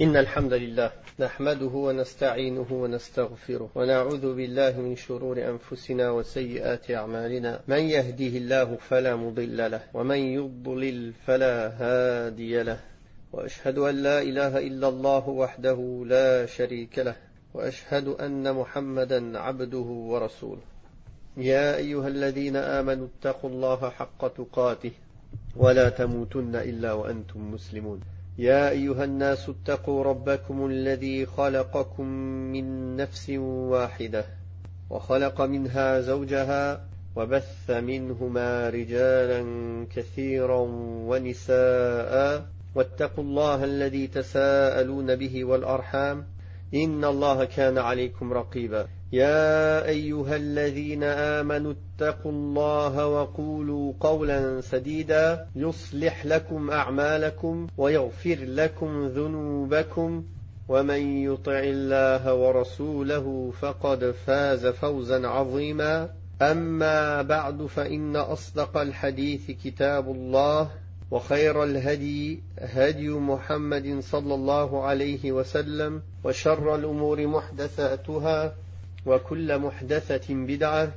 إن الحمد لله نحمده ونستعينه ونستغفره ونعوذ بالله من شرور أنفسنا وسيئات أعمالنا من يهده الله فلا مضل له ومن يضلل فلا هادي له وأشهد أن لا إله إلا الله وحده لا شريك له وأشهد أن محمدا عبده ورسوله يا أيها الذين آمنوا اتقوا الله حق تقاته ولا تموتن إلا وأنتم مسلمون يا أيها الناس اتقوا ربكم الذي خلقكم من نفس واحدة وخلق منها زوجها وبث منهما رجالا كثيرا ونساء واتقوا الله الذي تساءلون به والأرحام إن الله كان عليكم رقيبا يا أيها الذين آمنوا اتقوا الله وقولوا قولا سديدا يصلح لكم أعمالكم ويغفر لكم ذنوبكم ومن يطع الله ورسوله فقد فاز فوزا عظيما أما بعد فإن أصدق الحديث كتاب الله وخير الهدي هدي محمد صلى الله عليه وسلم وشر الأمور محدثاتها وكل محدثة بدعة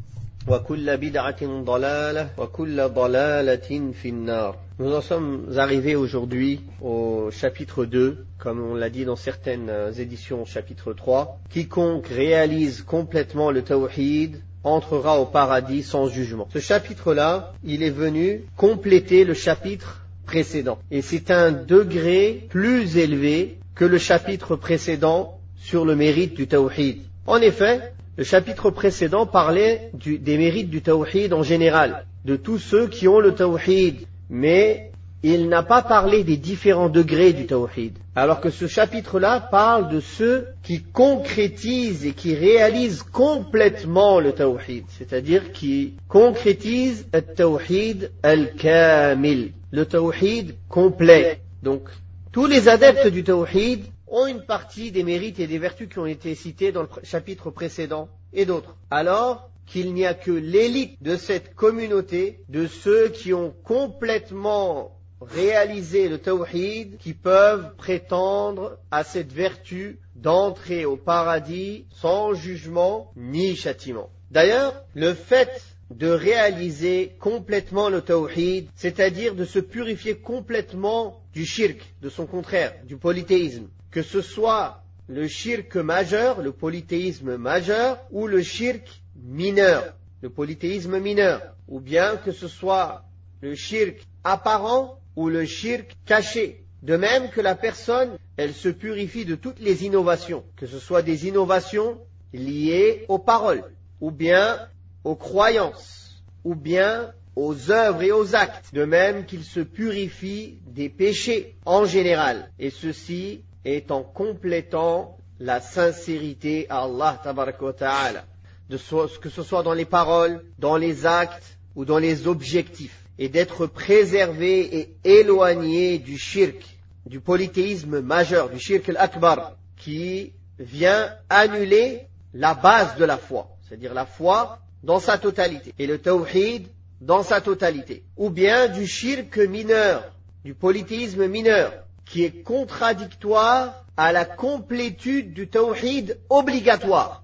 وكل بدعة ضلالة وكل ضلالة في النار. Nous en sommes arrivés aujourd'hui au chapitre 2, comme on l'a dit dans certaines éditions, chapitre 3. Quiconque réalise complètement le tawhid entrera au paradis sans jugement. Ce chapitre-là, il est venu compléter le chapitre précédent. Et c'est un degré plus élevé que le chapitre précédent sur le mérite du tawhid. En effet, le chapitre précédent parlait des mérites du tawhid en général, de tous ceux qui ont le tawhid, mais il n'a pas parlé des différents degrés du tawhid. Alors que ce chapitre-là parle de ceux qui concrétisent et qui réalisent complètement le tawhid, c'est-à-dire qui concrétisent le tawhid al-kamil, le tawhid complet. Donc, tous les adeptes du tawhid ont une partie des mérites et des vertus qui ont été cités dans le chapitre précédent et d'autres. Alors qu'il n'y a que l'élite de cette communauté, de ceux qui ont complètement réalisé le tawhid, qui peuvent prétendre à cette vertu d'entrer au paradis sans jugement ni châtiment. D'ailleurs, le fait de réaliser complètement le tawhid, c'est-à-dire de se purifier complètement du shirk, de son contraire, du polythéisme, que ce soit le shirk majeur, le polythéisme majeur, ou le shirk mineur, le polythéisme mineur, ou bien que ce soit le shirk apparent ou le shirk caché. De même que la personne, elle se purifie de toutes les innovations, que ce soit des innovations liées aux paroles, ou bien aux croyances, ou bien aux œuvres et aux actes. De même qu'il se purifie des péchés en général. Et ceci est en complétant la sincérité à Allah tabaraka wa ta'ala, que ce soit dans les paroles, dans les actes ou dans les objectifs, et d'être préservé et éloigné du shirk, du polythéisme majeur, du shirk al-akbar, qui vient annuler la base de la foi, c'est-à-dire la foi dans sa totalité, et le tawhid dans sa totalité, ou bien du shirk mineur, du polythéisme mineur, qui est contradictoire à la complétude du tawhid obligatoire,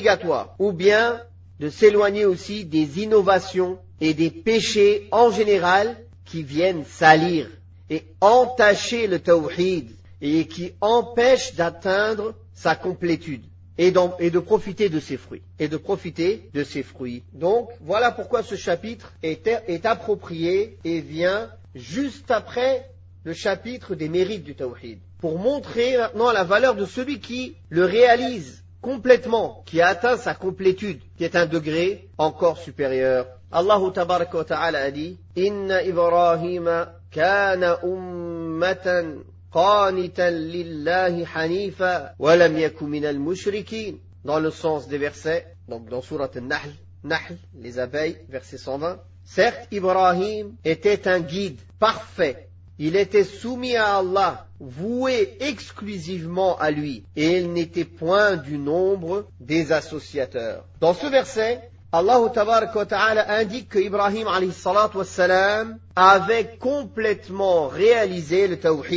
ou bien de s'éloigner aussi des innovations et des péchés en général qui viennent salir et entacher le tawhid et qui empêchent d'atteindre sa complétude et de profiter de ses fruits. Donc, voilà pourquoi ce chapitre est approprié et vient juste après le chapitre des mérites du tawhid, pour montrer maintenant la valeur de celui qui le réalise complètement, qui a atteint sa complétude, qui est un degré encore supérieur. Allah tabaraka wa ta'ala a dit: Inna Ibrahima kana ummatan qanitan lillahi hanifa wa lam yaku minal mushrikin. Dans le sens des versets, donc dans sourate Nahl, les abeilles, verset 120. Certes, Ibrahim était un guide parfait. Il était soumis à Allah, voué exclusivement à lui, et il n'était point du nombre des associateurs. Dans ce verset, Allah tabaraka wa ta'ala indique que Ibrahim alayhi salatu wassalam avait complètement réalisé le tawhid.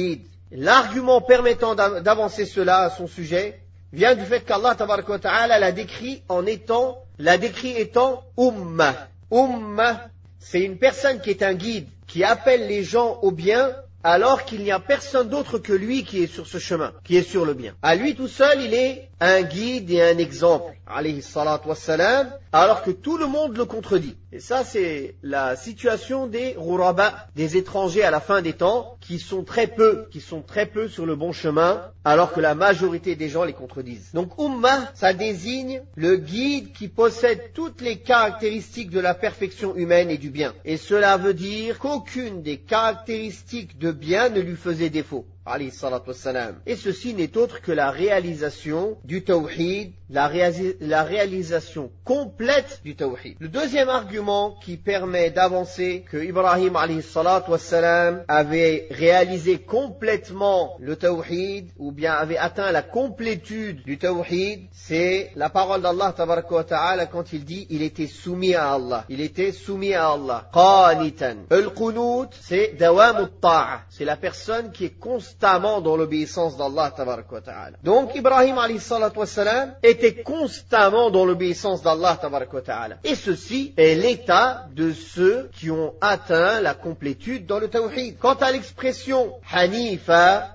L'argument permettant d'avancer cela à son sujet vient du fait qu'Allah tabaraka wa ta'ala l'a décrit étant ummah. Ummah, c'est une personne qui est un guide, qui appelle les gens au bien, alors qu'il n'y a personne d'autre que lui qui est sur ce chemin, qui est sur le bien. À lui tout seul, il est un guide et un exemple, alayhi salatu wassalam, alors que tout le monde le contredit. Et ça, c'est la situation des ghuraba, des étrangers à la fin des temps, qui sont très peu sur le bon chemin, alors que la majorité des gens les contredisent. Donc, ummah, ça désigne le guide qui possède toutes les caractéristiques de la perfection humaine et du bien. Et cela veut dire qu'aucune des caractéristiques de bien ne lui faisait défaut. Et ceci n'est autre que la réalisation du tawhid, la réalisation complète du tawhid. Le deuxième argument qui permet d'avancer que Ibrahim avait réalisé complètement le tawhid, ou bien avait atteint la complétude du tawhid, c'est la parole d'Allah tabaraka wa ta'ala quand il dit il était soumis à Allah. Il était soumis à Allah. Qanitan. Al-qunut, c'est dawam at-ta'a. C'est la personne qui est constamment dans l'obéissance d'Allah tabaraka wa ta'ala. Donc Ibrahim alayhi salatu wassalam était constamment dans l'obéissance d'Allah tabaraka wa ta'ala. Et ceci est l'état de ceux qui ont atteint la complétude dans le tawhid. Quant à l'expression Hanifa,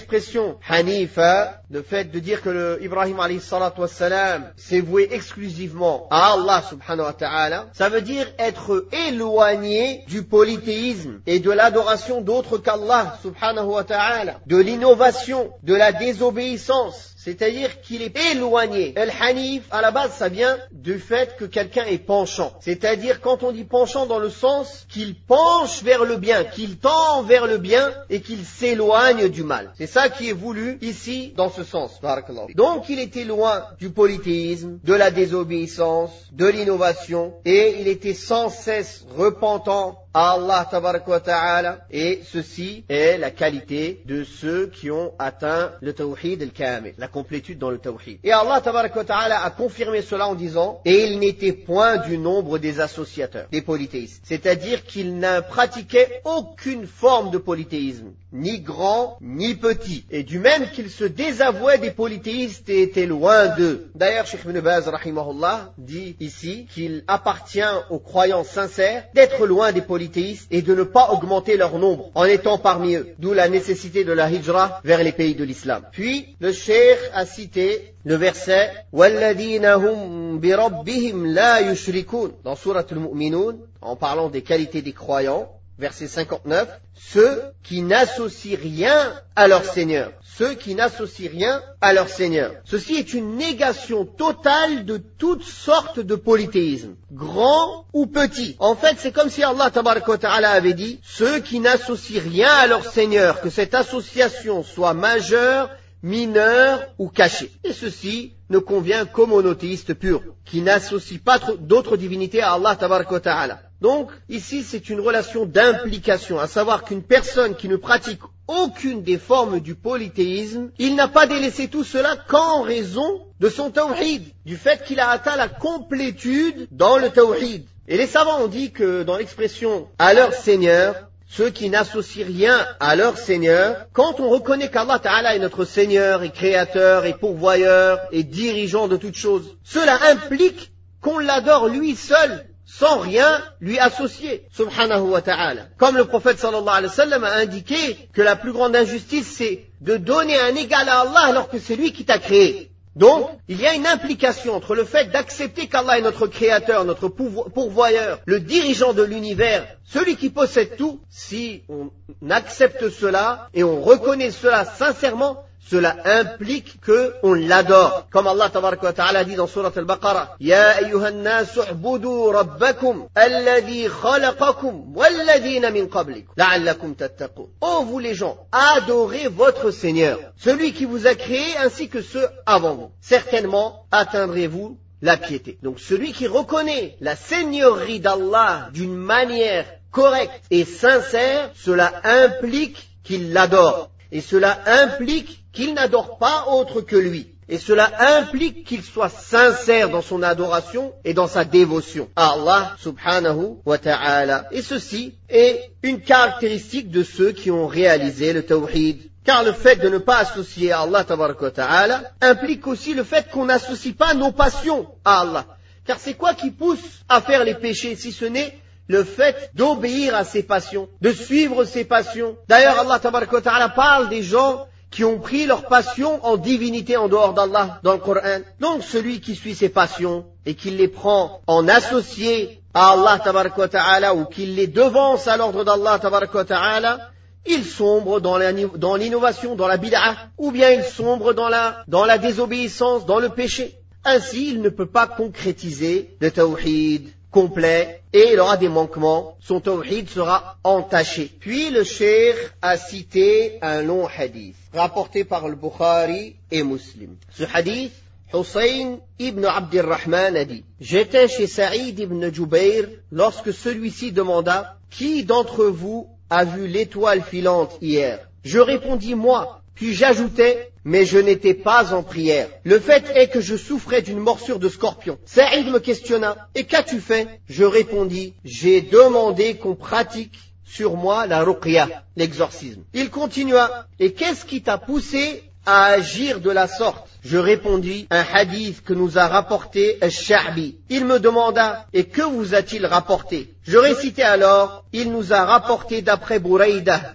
le fait de dire que Ibrahim alayhi salatu wassalam s'est voué exclusivement à Allah subhanahu wa ta'ala, ça veut dire être éloigné du polythéisme et de l'adoration d'autres qu'Allah subhanahu wa ta'ala, de l'innovation, de la désobéissance. C'est-à-dire qu'il est éloigné. Al-Hanif, à la base, ça vient du fait que quelqu'un est penchant. C'est-à-dire, quand on dit penchant dans le sens qu'il penche vers le bien, qu'il tend vers le bien et qu'il s'éloigne du mal. C'est ça qui est voulu ici, dans ce sens. Donc, il était loin du polythéisme, de la désobéissance, de l'innovation, et il était sans cesse repentant à Allah tabaraka wa ta'ala, et ceci est la qualité de ceux qui ont atteint le tawhid al-kamil, la complétude dans le tawhid. Et Allah tabaraka wa ta'ala a confirmé cela en disant, et il n'était point du nombre des associateurs, des polythéistes. C'est-à-dire qu'il n'a pratiqué aucune forme de polythéisme, ni grand, ni petit. Et du même qu'il se désavouait des polythéistes et était loin d'eux. D'ailleurs, Cheikh Ibn Baz, rahimahullah, dit ici qu'il appartient aux croyants sincères d'être loin des polythéistes et de ne pas augmenter leur nombre en étant parmi eux. D'où la nécessité de la hijra vers les pays de l'islam. Puis, le cheikh a cité le verset وَالَّذِينَ هُمْ بِرَبِّهِمْ لَا يُشْرِكُونَ dans Surat al-Mu'minun, en parlant des qualités des croyants. Verset 59, ceux qui n'associent rien à leur Seigneur. Ceux qui n'associent rien à leur Seigneur. Ceci est une négation totale de toutes sortes de polythéisme, grand ou petit. En fait, c'est comme si Allah tabaraka wa ta'ala avait dit, ceux qui n'associent rien à leur Seigneur, que cette association soit majeure, mineure ou cachée. Et ceci ne convient qu'aux monothéistes purs, qui n'associent pas d'autres divinités à Allah tabaraka wa ta'ala. Donc, ici, c'est une relation d'implication, à savoir qu'une personne qui ne pratique aucune des formes du polythéisme, il n'a pas délaissé tout cela qu'en raison de son tawhid, du fait qu'il a atteint la complétude dans le tawhid. Et les savants ont dit que dans l'expression « à leur Seigneur », ceux qui n'associent rien à leur Seigneur, quand on reconnaît qu'Allah Ta'ala est notre Seigneur et Créateur et pourvoyeur et dirigeant de toutes choses, cela implique qu'on l'adore lui seul, sans rien lui associer, subhanahu wa ta'ala. Comme le prophète sallallahu alayhi wa sallam a indiqué que la plus grande injustice c'est de donner un égal à Allah alors que c'est lui qui t'a créé. Donc, il y a une implication entre le fait d'accepter qu'Allah est notre créateur, notre pourvoyeur, le dirigeant de l'univers, celui qui possède tout. Si on accepte cela et on reconnaît cela sincèrement, cela implique qu'on l'adore. Comme Allah tabaraka wa ta'ala dit dans Surat al-Baqarah, Ya ayyuhan nasu u'budu rabbakum alladhi khalaqakum walladhina min qablikum la'allakum tattaqun. Oh vous les gens, adorez votre Seigneur, celui qui vous a créé ainsi que ceux avant vous. Certainement atteindrez-vous la piété. Donc celui qui reconnaît la seigneurie d'Allah d'une manière correcte et sincère, cela implique qu'il l'adore. Et cela implique qu'il n'adore pas autre que lui. Et cela implique qu'il soit sincère dans son adoration et dans sa dévotion à Allah subhanahu wa ta'ala. Et ceci est une caractéristique de ceux qui ont réalisé le tawhid Car le fait de ne pas associer à Allah tabaraka wa ta'ala implique aussi le fait qu'on n'associe pas nos passions à Allah. Car c'est quoi qui pousse à faire les péchés si ce n'est le fait d'obéir à ses passions, de suivre ses passions. D'ailleurs, Allah tabaraka wa ta'ala parle des gens qui ont pris leurs passions en divinité en dehors d'Allah dans le Coran. Donc celui qui suit ses passions et qui les prend en associé à Allah tabaraka wa ta'ala ou qui les devance à l'ordre d'Allah tabaraka wa ta'ala, il sombre dans l'innovation, dans la bid'a, ou bien il sombre dans la désobéissance, dans le péché. Ainsi, il ne peut pas concrétiser le tawhid complet et il aura des manquements. Son tawhid sera entaché. Puis le cheikh a cité un long hadith rapporté par le Bukhari et Muslim. Ce hadith, Hussein ibn Abdirrahman a dit: j'étais chez Saïd ibn Jubayr lorsque celui-ci demanda: qui d'entre vous a vu l'étoile filante hier? Je répondis: moi. Puis j'ajoutais: mais je n'étais pas en prière. Le fait est que je souffrais d'une morsure de scorpion. Saïd me questionna: et qu'as-tu fait? Je répondis: j'ai demandé qu'on pratique sur moi la ruqya, l'exorcisme. Il continua: et qu'est-ce qui t'a poussé à agir de la sorte? Je répondis: un hadith que nous a rapporté Al-Sha'bi. Il me demanda: et que vous a-t-il rapporté? Je récitai alors: il nous a rapporté d'après Buraïda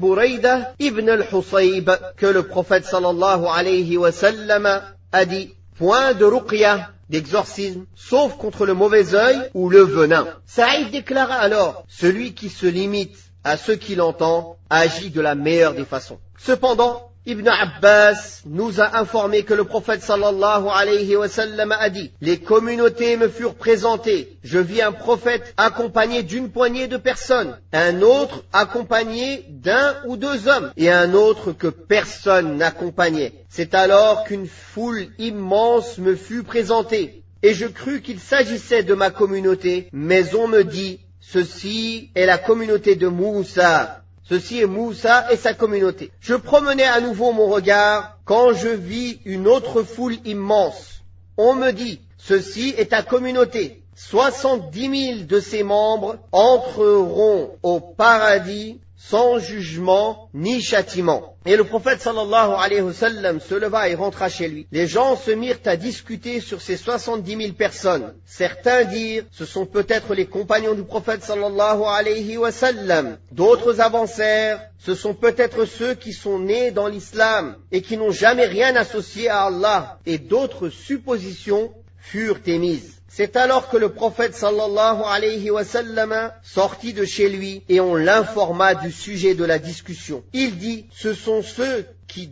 ibn al-Husayb, que le prophète sallallahu alayhi wa sallam a dit: point de ruqya, d'exorcisme, sauf contre le mauvais œil ou le venin. Saïd déclara alors: celui qui se limite à ce qu'il entend agit de la meilleure des façons. Cependant, Ibn Abbas nous a informé que le prophète sallallahu alayhi wa sallam a dit: les communautés me furent présentées. Je vis un prophète accompagné d'une poignée de personnes, un autre accompagné d'un ou deux hommes, et un autre que personne n'accompagnait. C'est alors qu'une foule immense me fut présentée, et je crus qu'il s'agissait de ma communauté, mais on me dit: ceci est la communauté de Moussa. Ceci est Moussa et sa communauté. Je promenais à nouveau mon regard quand je vis une autre foule immense. On me dit: ceci est ta communauté. 70 000 de ses membres entreront au paradis sans jugement ni châtiment. Et le prophète sallallahu alayhi wa sallam se leva et rentra chez lui. Les gens se mirent à discuter sur ces 70 000 personnes. Certains dirent: ce sont peut-être les compagnons du prophète sallallahu alayhi wa sallam. D'autres avancèrent: ce sont peut-être ceux qui sont nés dans l'islam et qui n'ont jamais rien associé à Allah. Et d'autres suppositions furent émises. C'est alors que le prophète sallallahu alayhi wa sallam sortit de chez lui et on l'informa du sujet de la discussion. Il dit: ce sont ceux qui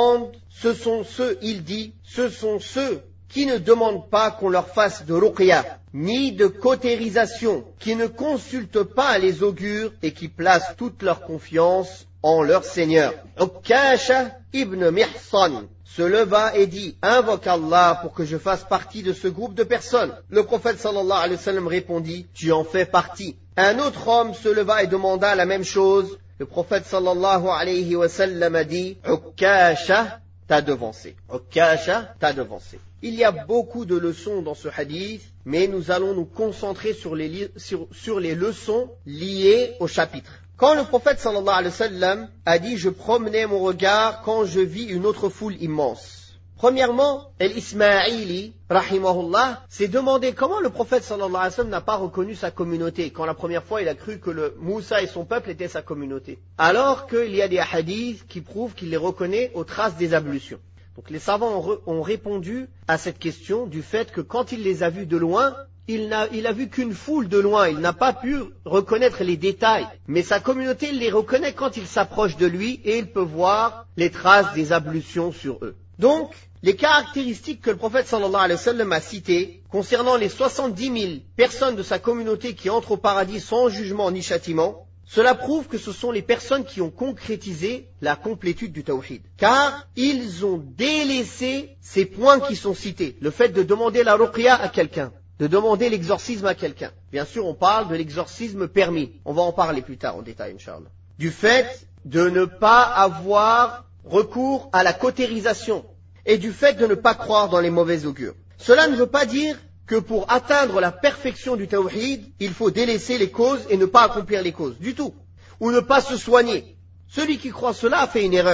ne demandent pas qu'on leur fasse de ruqya, ni de cautérisation, qui ne consultent pas les augures et qui placent toute leur confiance en leur Seigneur. Ukasha ibn Mihsan se leva et dit: invoque Allah pour que je fasse partie de ce groupe de personnes. Le prophète sallallahu alayhi wa sallam répondit: tu en fais partie. Un autre homme se leva et demanda la même chose. Le prophète sallallahu alayhi wa sallam a dit: Ukasha t'a devancé. Ukasha t'a devancé. Il y a beaucoup de leçons dans ce hadith, mais nous allons nous concentrer sur les leçons liées au chapitre. Quand le prophète sallallahu alayhi wa sallam a dit: je promenais mon regard quand je vis une autre foule immense. Premièrement, Al-Ismaili, rahimahullah, s'est demandé comment le prophète sallallahu alayhi wa sallam n'a pas reconnu sa communauté, quand la première fois il a cru que le Moussa et son peuple étaient sa communauté. Alors qu'il y a des hadiths qui prouvent qu'il les reconnaît aux traces des ablutions. Donc les savants ont répondu à cette question du fait que quand il les a vus de loin, il a vu qu'une foule de loin, il n'a pas pu reconnaître les détails. Mais sa communauté, il les reconnaît quand il s'approche de lui et il peut voir les traces des ablutions sur eux. Donc, les caractéristiques que le prophète sallallahu alayhi wa sallam a citées concernant les 70 000 personnes de sa communauté qui entrent au paradis sans jugement ni châtiment, cela prouve que ce sont les personnes qui ont concrétisé la complétude du tawhid. Car ils ont délaissé ces points qui sont cités. Le fait de demander la ruqya à quelqu'un, de demander l'exorcisme à quelqu'un. Bien sûr, on parle de l'exorcisme permis. On va en parler plus tard en détail, Inch'Allah. Du fait de ne pas avoir recours à la cautérisation et du fait de ne pas croire dans les mauvais augures. Cela ne veut pas dire que pour atteindre la perfection du tawhid, il faut délaisser les causes et ne pas accomplir les causes, du tout. Ou ne pas se soigner. Celui qui croit cela a fait une erreur.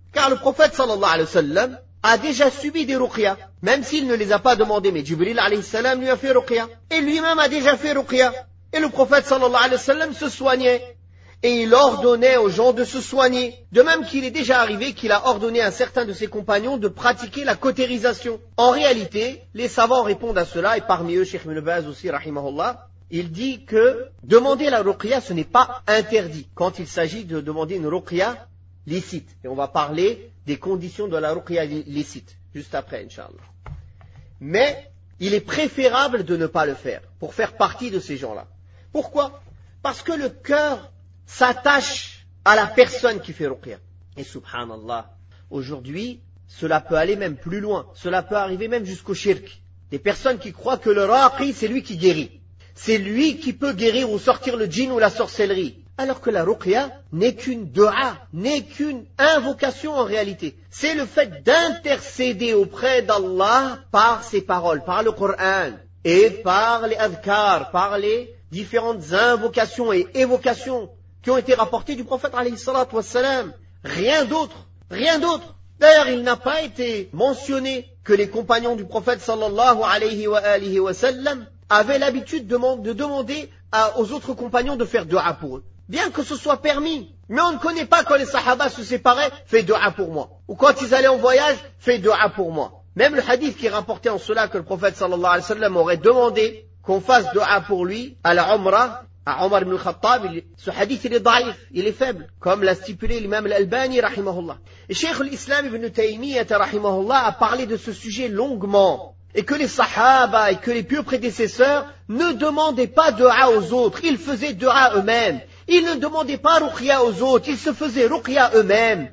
Car le prophète sallallahu alayhi wa sallam a déjà subi des ruqya, même s'il ne les a pas demandés, mais Jibril alayhi salam lui a fait ruqya. Et lui-même a déjà fait ruqya. Et le prophète sallallahu alayhi wa sallam se soignait. Et il ordonnait aux gens de se soigner. De même qu'il est déjà arrivé qu'il a ordonné à certains de ses compagnons de pratiquer la cautérisation. En réalité, les savants répondent à cela, et parmi eux, Cheikh Ibn Baz aussi, rahimahullah, il dit que demander la ruqya, ce n'est pas interdit quand il s'agit de demander une ruqya licite. Et on va parler des conditions de la ruqya licite, juste après, Inch'Allah. Mais il est préférable de ne pas le faire, pour faire partie de ces gens-là. Pourquoi? Parce que le cœur s'attache à la personne qui fait ruqya. Et subhanallah, aujourd'hui, cela peut aller même plus loin. Cela peut arriver même jusqu'au shirk. Des personnes qui croient que le raqi, c'est lui qui guérit. C'est lui qui peut guérir ou sortir le djinn ou la sorcellerie. Alors que la ruqya n'est qu'une dua, n'est qu'une invocation en réalité. C'est le fait d'intercéder auprès d'Allah par ses paroles, par le Coran et par les adhkar, par les différentes invocations et évocations qui ont été rapportées du prophète alayhi salatu wassalam. Rien d'autre, rien d'autre. D'ailleurs, il n'a pas été mentionné que les compagnons du prophète sallallahu alayhi wa sallam avaient l'habitude de demander aux autres compagnons de faire dua pour eux. Bien que ce soit permis. Mais on ne connaît pas quand les sahaba se séparaient, fais dua pour moi. Ou quand ils allaient en voyage, fais dua pour moi. Même le hadith qui est rapporté en cela que le prophète sallallahu alayhi wa sallam aurait demandé qu'on fasse dua pour lui à la Umrah, à Omar ibn al-Khattab, ce hadith il est daïf, il est faible, comme l'a stipulé l'imam al-Albani rahimahullah. Et Cheikh al-Islam ibn Taymiyyah rahimahullah a parlé de ce sujet longuement. Et que les sahaba et que les pieux prédécesseurs ne demandaient pas dua aux autres, ils faisaient dua eux-mêmes. Ils ne demandaient pas ruqya aux autres, ils se faisaient ruqya eux-mêmes.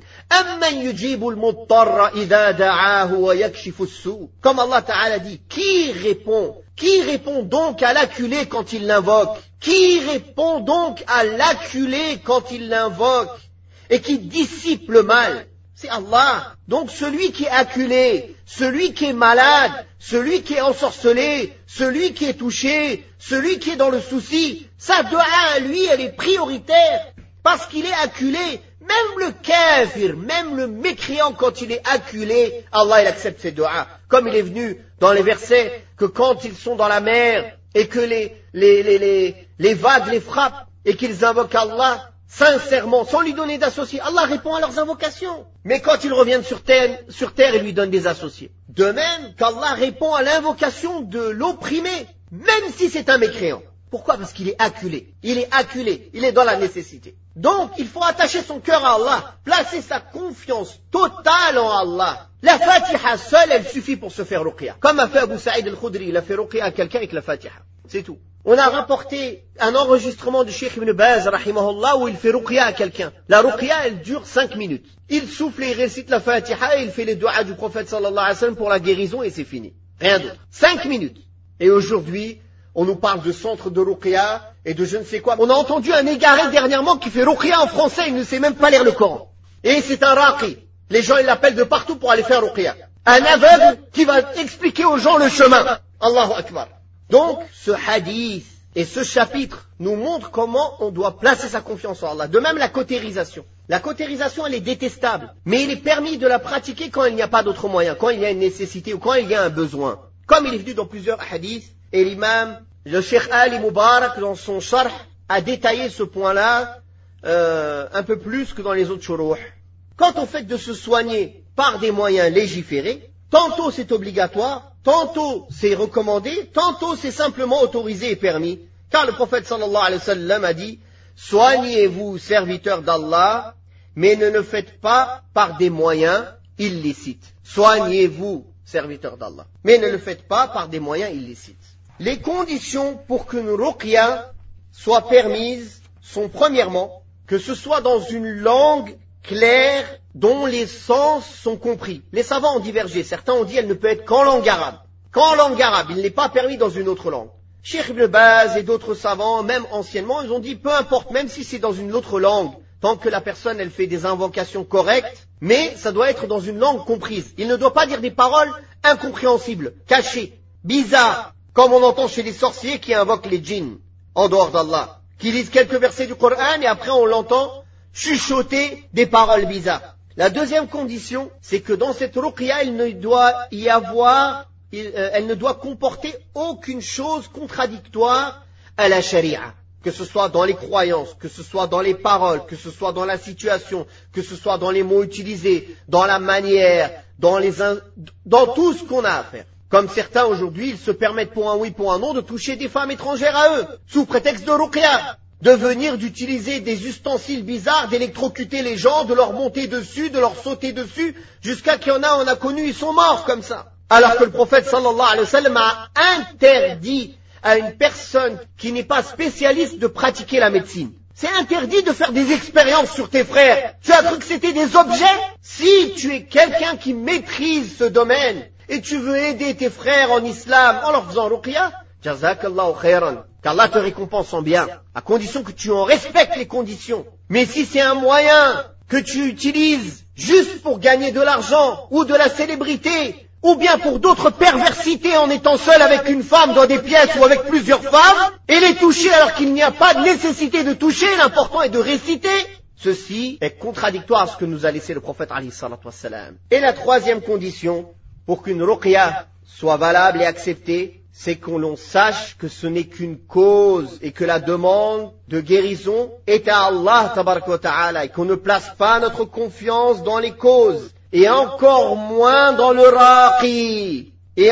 Comme Allah Ta'ala dit, qui répond donc à l'acculé quand il l'invoque? Qui répond donc à l'acculé quand il l'invoque? Et qui dissipe le mal? C'est Allah. Donc celui qui est acculé, celui qui est malade, celui qui est ensorcelé, celui qui est touché, celui qui est dans le souci, sa dua à lui, elle est prioritaire. Parce qu'il est acculé. Même le kafir, même le mécréant, quand il est acculé, Allah il accepte ses duas. Comme il est venu dans les versets que quand ils sont dans la mer et que les vagues les frappent et qu'ils invoquent Allah sincèrement, sans lui donner d'associés, Allah répond à leurs invocations. Mais quand ils reviennent sur terre, il lui donne des associés. De même qu'Allah répond à l'invocation de l'opprimé, même si c'est un mécréant. Pourquoi? Parce qu'il est acculé. Il est acculé. Il est dans la nécessité. Donc, il faut attacher son cœur à Allah, placer sa confiance totale en Allah. La Fatiha seule, elle suffit pour se faire ruqya. Comme a fait Abu Sa'id al-Khudri, il a fait ruqya à quelqu'un avec la Fatiha. C'est tout. On a rapporté un enregistrement du Cheikh Ibn Baz, rahimahullah, où il fait ruqya à quelqu'un. La ruqya, elle dure 5 minutes. Il souffle et il récite la Fatiha et il fait les duas du prophète sallallahu alayhi wa sallam pour la guérison et c'est fini. Rien d'autre. 5 minutes. Et aujourd'hui, on nous parle de centre de ruqya et de je ne sais quoi. On a entendu un égaré dernièrement qui fait ruqya en français, il ne sait même pas lire le Coran. Et c'est un raqi. Les gens, ils l'appellent de partout pour aller faire ruqya. Un aveugle qui va expliquer aux gens le chemin. Allahu Akbar. Donc, ce hadith et ce chapitre nous montrent comment on doit placer sa confiance en Allah. De même, la cautérisation. La cautérisation, elle est détestable. Mais il est permis de la pratiquer quand il n'y a pas d'autre moyen, quand il y a une nécessité ou quand il y a un besoin. Comme il est venu dans plusieurs hadiths, et l'imam, le Cheikh Ali Mubarak, dans son sharh, a détaillé ce point-là un peu plus que dans les autres shuruh. Quant au fait de se soigner par des moyens légiférés, tantôt c'est obligatoire, tantôt c'est recommandé, tantôt c'est simplement autorisé et permis. Car le prophète sallallahu alayhi wa sallam a dit « Soignez-vous, serviteurs d'Allah, mais ne le faites pas par des moyens illicites. » Soignez-vous, serviteurs d'Allah, mais ne le faites pas par des moyens illicites. Les conditions pour qu'une ruqya soit permise sont premièrement que ce soit dans une langue claire dont les sens sont compris. Les savants ont divergé. Certains ont dit elle ne peut être qu'en langue arabe. Qu'en langue arabe, il n'est pas permis dans une autre langue. Cheikh Ibn Baz et d'autres savants, même anciennement, ils ont dit peu importe, même si c'est dans une autre langue, tant que la personne elle fait des invocations correctes, mais ça doit être dans une langue comprise. Il ne doit pas dire des paroles incompréhensibles, cachées, bizarres, comme on entend chez les sorciers qui invoquent les djinns en dehors d'Allah, qui lisent quelques versets du Coran et après on l'entend chuchoter des paroles bizarres. La deuxième condition, c'est que dans cette ruqya, elle ne doit comporter aucune chose contradictoire à la charia. Que ce soit dans les croyances, que ce soit dans les paroles, que ce soit dans la situation, que ce soit dans les mots utilisés, dans la manière, dans tout ce qu'on a à faire. Comme certains aujourd'hui, ils se permettent pour un oui, pour un non, de toucher des femmes étrangères à eux, sous prétexte de ruqya, d'utiliser des ustensiles bizarres, d'électrocuter les gens, de leur monter dessus, de leur sauter dessus, jusqu'à qu'il y en a, on a connu, ils sont morts comme ça. Alors que le prophète sallallahu alayhi wa sallam a interdit à une personne qui n'est pas spécialiste de pratiquer la médecine. C'est interdit de faire des expériences sur tes frères. Tu as cru que c'était des objets? Si tu es quelqu'un qui maîtrise ce domaine et tu veux aider tes frères en islam en leur faisant ruqya, jazakallahu khairan, qu'Allah te récompense en bien, à condition que tu en respectes les conditions. Mais si c'est un moyen que tu utilises juste pour gagner de l'argent ou de la célébrité, ou bien pour d'autres perversités en étant seul avec une femme dans des pièces ou avec plusieurs femmes, et les toucher alors qu'il n'y a pas de nécessité de toucher, l'important est de réciter, ceci est contradictoire à ce que nous a laissé le prophète alayhi salatu wassalam. Et la troisième condition, pour qu'une ruqya soit valable et acceptée, c'est qu'on l'on sache que ce n'est qu'une cause et que la demande de guérison est à Allah tabaraka wa ta'ala et qu'on ne place pas notre confiance dans les causes. Et encore moins dans le raqi.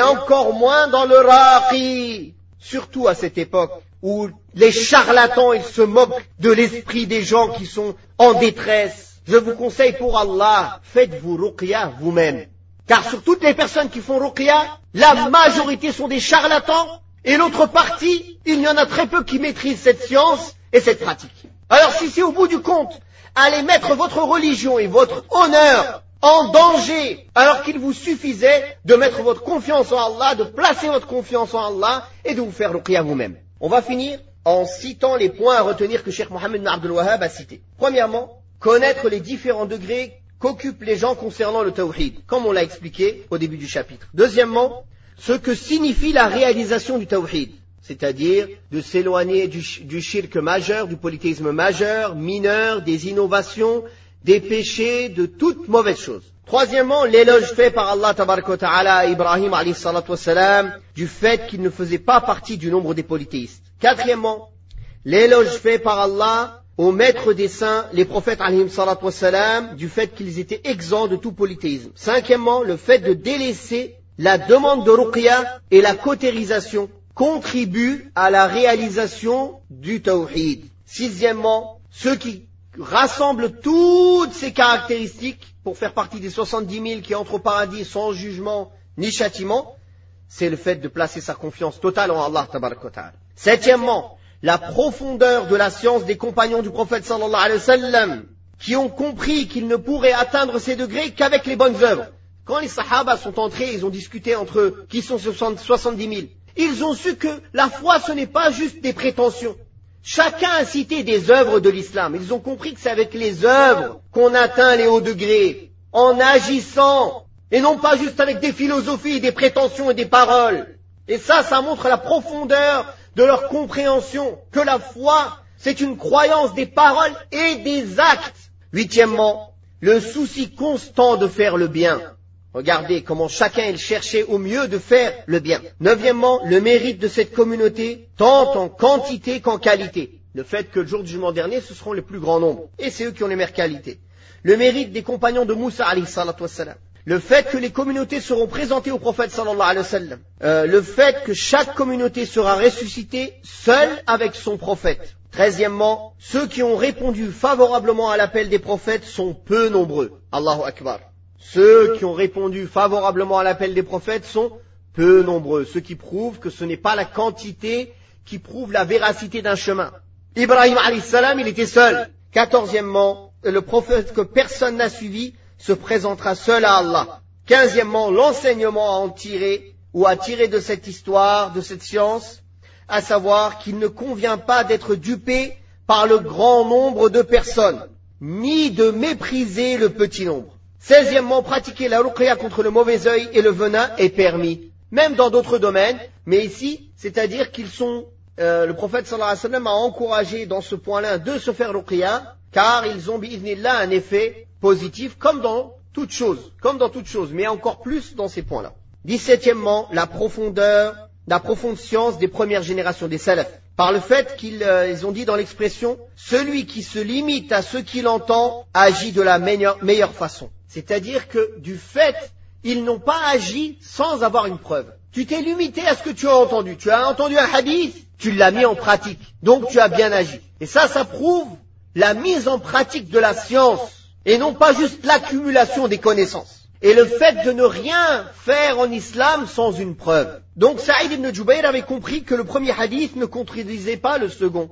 Surtout à cette époque où les charlatans, ils se moquent de l'esprit des gens qui sont en détresse. Je vous conseille pour Allah, faites-vous ruqya vous-même. Car sur toutes les personnes qui font ruqya, la majorité sont des charlatans et l'autre partie, il y en a très peu qui maîtrisent cette science et cette pratique. Alors si c'est au bout du compte, allez mettre votre religion et votre honneur en danger, alors qu'il vous suffisait de mettre votre confiance en Allah, de placer votre confiance en Allah et de vous faire ruqya vous-même. On va finir en citant les points à retenir que Cheikh Mohammed bin Abdul Wahhab a cités. Premièrement, connaître les différents degrés qu'occupent les gens concernant le tawhid, comme on l'a expliqué au début du chapitre. Deuxièmement, ce que signifie la réalisation du tawhid, c'est-à-dire de s'éloigner du shirk majeur, du polythéisme majeur, mineur, des innovations, des péchés, de toute mauvaise chose. Troisièmement, l'éloge fait par Allah tabaraka wa ta'ala à Ibrahim alayhi salatu wassalam du fait qu'il ne faisait pas partie du nombre des polythéistes. Quatrièmement, l'éloge fait par Allah aux maîtres des saints, les prophètes alayhi salatu wassalam, du fait qu'ils étaient exempts de tout polythéisme. Cinquièmement, le fait de délaisser la demande de ruqya et la cautérisation contribue à la réalisation du tawhid. Sixièmement, ceux qui rassemble toutes ces caractéristiques pour faire partie des 70 000 qui entrent au paradis sans jugement ni châtiment, c'est le fait de placer sa confiance totale en Allah tabaraka wa ta'ala. Septièmement, la profondeur de la science des compagnons du prophète sallallahu alayhi wa sallam qui ont compris qu'ils ne pourraient atteindre ces degrés qu'avec les bonnes œuvres. Quand les sahaba sont entrés, ils ont discuté entre eux, qui sont 70 000. Ils ont su que la foi ce n'est pas juste des prétentions. Chacun a cité des œuvres de l'islam. Ils ont compris que c'est avec les œuvres qu'on atteint les hauts degrés, en agissant, et non pas juste avec des philosophies, des prétentions et des paroles. Et ça montre la profondeur de leur compréhension, que la foi, c'est une croyance des paroles et des actes. Huitièmement, le souci constant de faire le bien. Regardez comment chacun il cherchait au mieux de faire le bien. Neuvièmement, le mérite de cette communauté, tant en quantité qu'en qualité. Le fait que le jour du jugement dernier, ce seront les plus grands nombres. Et c'est eux qui ont les meilleures qualités. Le mérite des compagnons de Moussa alayhi salatu wassalam. Le fait que les communautés seront présentées au prophète sallallahu alayhi wa sallam. Le fait que chaque communauté sera ressuscitée seule avec son prophète. 13e, ceux qui ont répondu favorablement à l'appel des prophètes sont peu nombreux. Allahu Akbar. Ceux qui ont répondu favorablement à l'appel des prophètes sont peu nombreux. Ce qui prouve que ce n'est pas la quantité qui prouve la véracité d'un chemin. Ibrahim alayhi salam, il était seul. 14e, le prophète que personne n'a suivi se présentera seul à Allah. 15e, l'enseignement à en tirer ou à tirer de cette histoire, de cette science, à savoir qu'il ne convient pas d'être dupé par le grand nombre de personnes, ni de mépriser le petit nombre. 16e, pratiquer la ruqya contre le mauvais œil et le venin est permis, même dans d'autres domaines, mais ici, c'est-à-dire qu'ils sont, le prophète sallallahu alayhi wa sallam a encouragé dans ce point-là de se faire ruqya, car ils ont bi'idhnillah un effet positif, comme dans toute chose, mais encore plus dans ces points-là. 17e, la profonde science des premières générations des salafs. Par le fait qu'ils ont dit dans l'expression, celui qui se limite à ce qu'il entend agit de la meilleure façon. C'est-à-dire que du fait, ils n'ont pas agi sans avoir une preuve. Tu t'es limité à ce que tu as entendu. Tu as entendu un hadith, tu l'as mis en pratique. Donc tu as bien agi. Et ça prouve la mise en pratique de la science et non pas juste l'accumulation des connaissances. Et le fait de ne rien faire en islam sans une preuve. Donc Saïd ibn Jubayr avait compris que le premier hadith ne contredisait pas le second.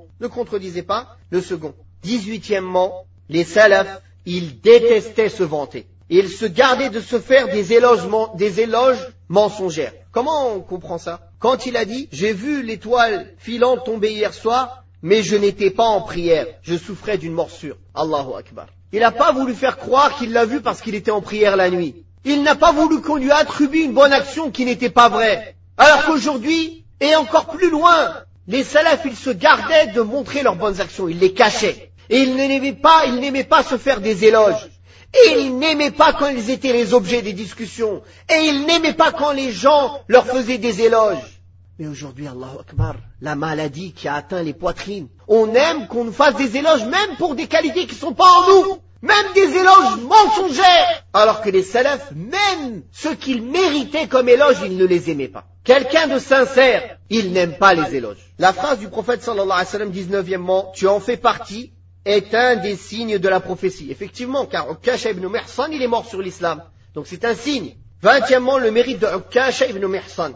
18e, les salafs, ils détestaient se vanter. Ils se gardaient de se faire des éloges mensongères. Comment on comprend ça? Quand il a dit, j'ai vu l'étoile filante tomber hier soir, mais je n'étais pas en prière, je souffrais d'une morsure. Allahu Akbar. Il n'a pas voulu faire croire qu'il l'a vu parce qu'il était en prière la nuit. Il n'a pas voulu qu'on lui attribue une bonne action qui n'était pas vraie. Alors qu'aujourd'hui, et encore plus loin, les salafs, ils se gardaient de montrer leurs bonnes actions, ils les cachaient. Et ils n'aimaient pas se faire des éloges. Et ils n'aimaient pas quand ils étaient les objets des discussions. Et ils n'aimaient pas quand les gens leur faisaient des éloges. Mais aujourd'hui, Allahu Akbar, la maladie qui a atteint les poitrines. On aime qu'on nous fasse des éloges, même pour des qualités qui ne sont pas en nous. Même des éloges mensongers. Alors que les salafs, même ceux qu'ils méritaient comme éloges, ils ne les aimaient pas. Quelqu'un de sincère, il n'aime pas les éloges. La phrase du prophète sallallahu alayhi wa sallam, 19e, tu en fais partie, est un des signes de la prophétie. Effectivement, car Ukasha ibn Mihsan, il est mort sur l'islam. Donc c'est un signe. 20e, le mérite de Ukasha ibn Mihsan.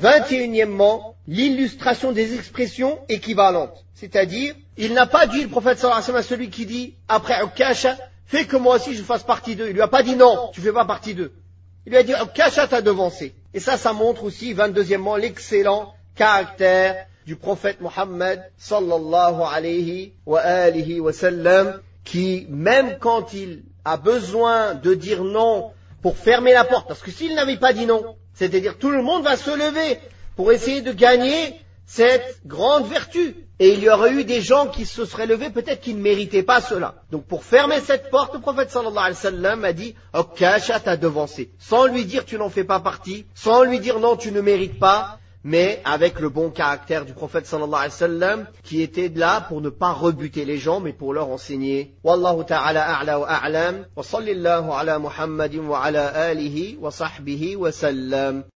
21e, l'illustration des expressions équivalentes. C'est-à-dire, il n'a pas dit, le prophète sallallahu alayhi wa sallam, à celui qui dit, après Ukasha, fais que moi aussi je fasse partie d'eux. Il lui a pas dit non, tu fais pas partie d'eux. Il lui a dit, Ukasha t'a devancé. Et ça montre aussi, 22e, l'excellent caractère du prophète Mohammed sallallahu alayhi wa sallam, qui, même quand il a besoin de dire non pour fermer la porte, parce que s'il n'avait pas dit non, c'est-à-dire tout le monde va se lever pour essayer de gagner cette grande vertu. Et il y aurait eu des gens qui se seraient levés, peut-être qui ne méritaient pas cela. Donc pour fermer cette porte, le prophète sallallahu alayhi wa sallam a dit, Ukasha t'a devancé. Sans lui dire tu n'en fais pas partie, sans lui dire non tu ne mérites pas, mais avec le bon caractère du prophète sallallahu alayhi wa sallam, qui était là pour ne pas rebuter les gens, mais pour leur enseigner. Wallahu ta'ala a'la wa a'lam, wa sallallahu ala Muhammadin wa ala alihi wa sahbihi wa sallam.